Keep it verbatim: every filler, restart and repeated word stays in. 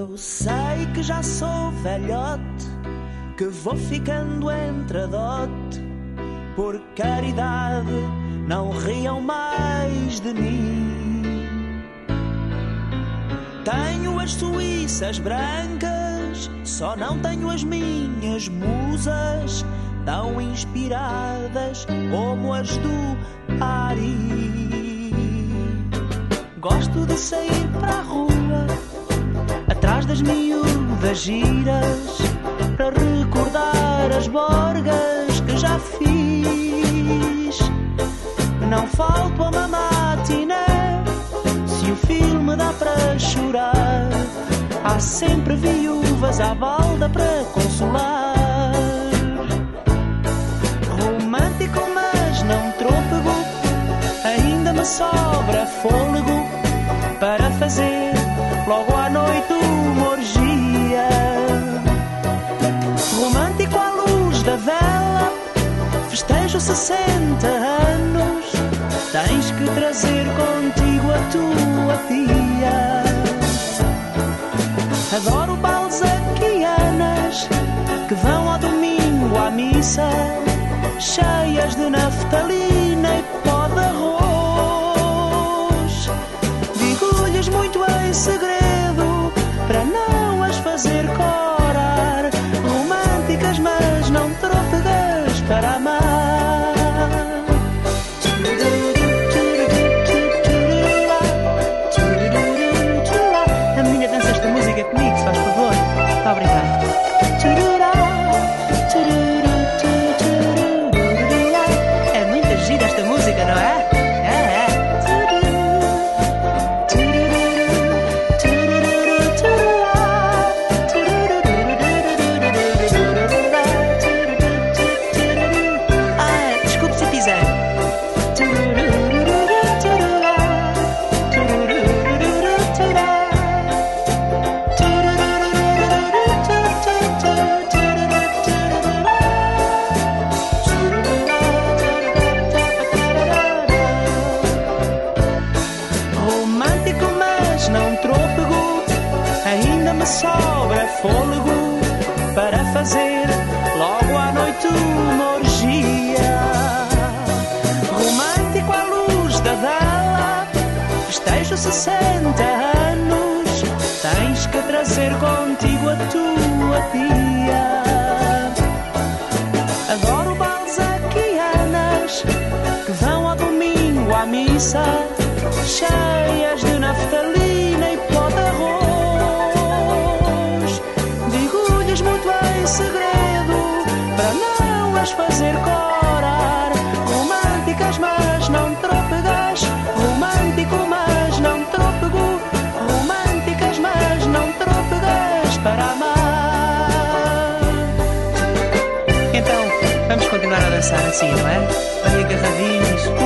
Eu sei que já sou velhote, que vou ficando entre dote. Por caridade, não riam mais de mim. Tenho as suíças brancas, só não tenho as minhas musas tão inspiradas como as do Ari. Gosto de sair para a rua, atrás das miúdas giras, para recordar as borgas que já fiz. Não falto a uma matiné, se o filme dá para chorar, há sempre viúvas à balda para consolar. Romântico, mas não trôpego, ainda me sobra fôlego para fazer logo à noite uma orgia. Romântico à luz da vela, festejo sessenta anos, tens que trazer contigo a tua tia. Adoro balzaquianas que vão ao domingo à missa, cheias de naftalina e pó de arroz. Digo-lhes muito em segredo para não as fazer corar, românticas mas não trôpegas para amar. A menina dança esta música comigo, se faz favor. Muito obrigado. É muito gira esta música, não é? Sobra fôlego para fazer logo à noite uma orgia. Romântico à luz da vela, festejo sessenta anos, tens que trazer contigo a tua tia. Adoro balzaquianas que vão ao domingo à missa, cheias de naftalina e pó de arroz. Muito em segredo para não as fazer corar, românticas mas não trôpegas, romântico mas não trôpego, românticas mas não trôpegas para amar. Então vamos continuar a dançar assim, não é? Bem agarradinhos.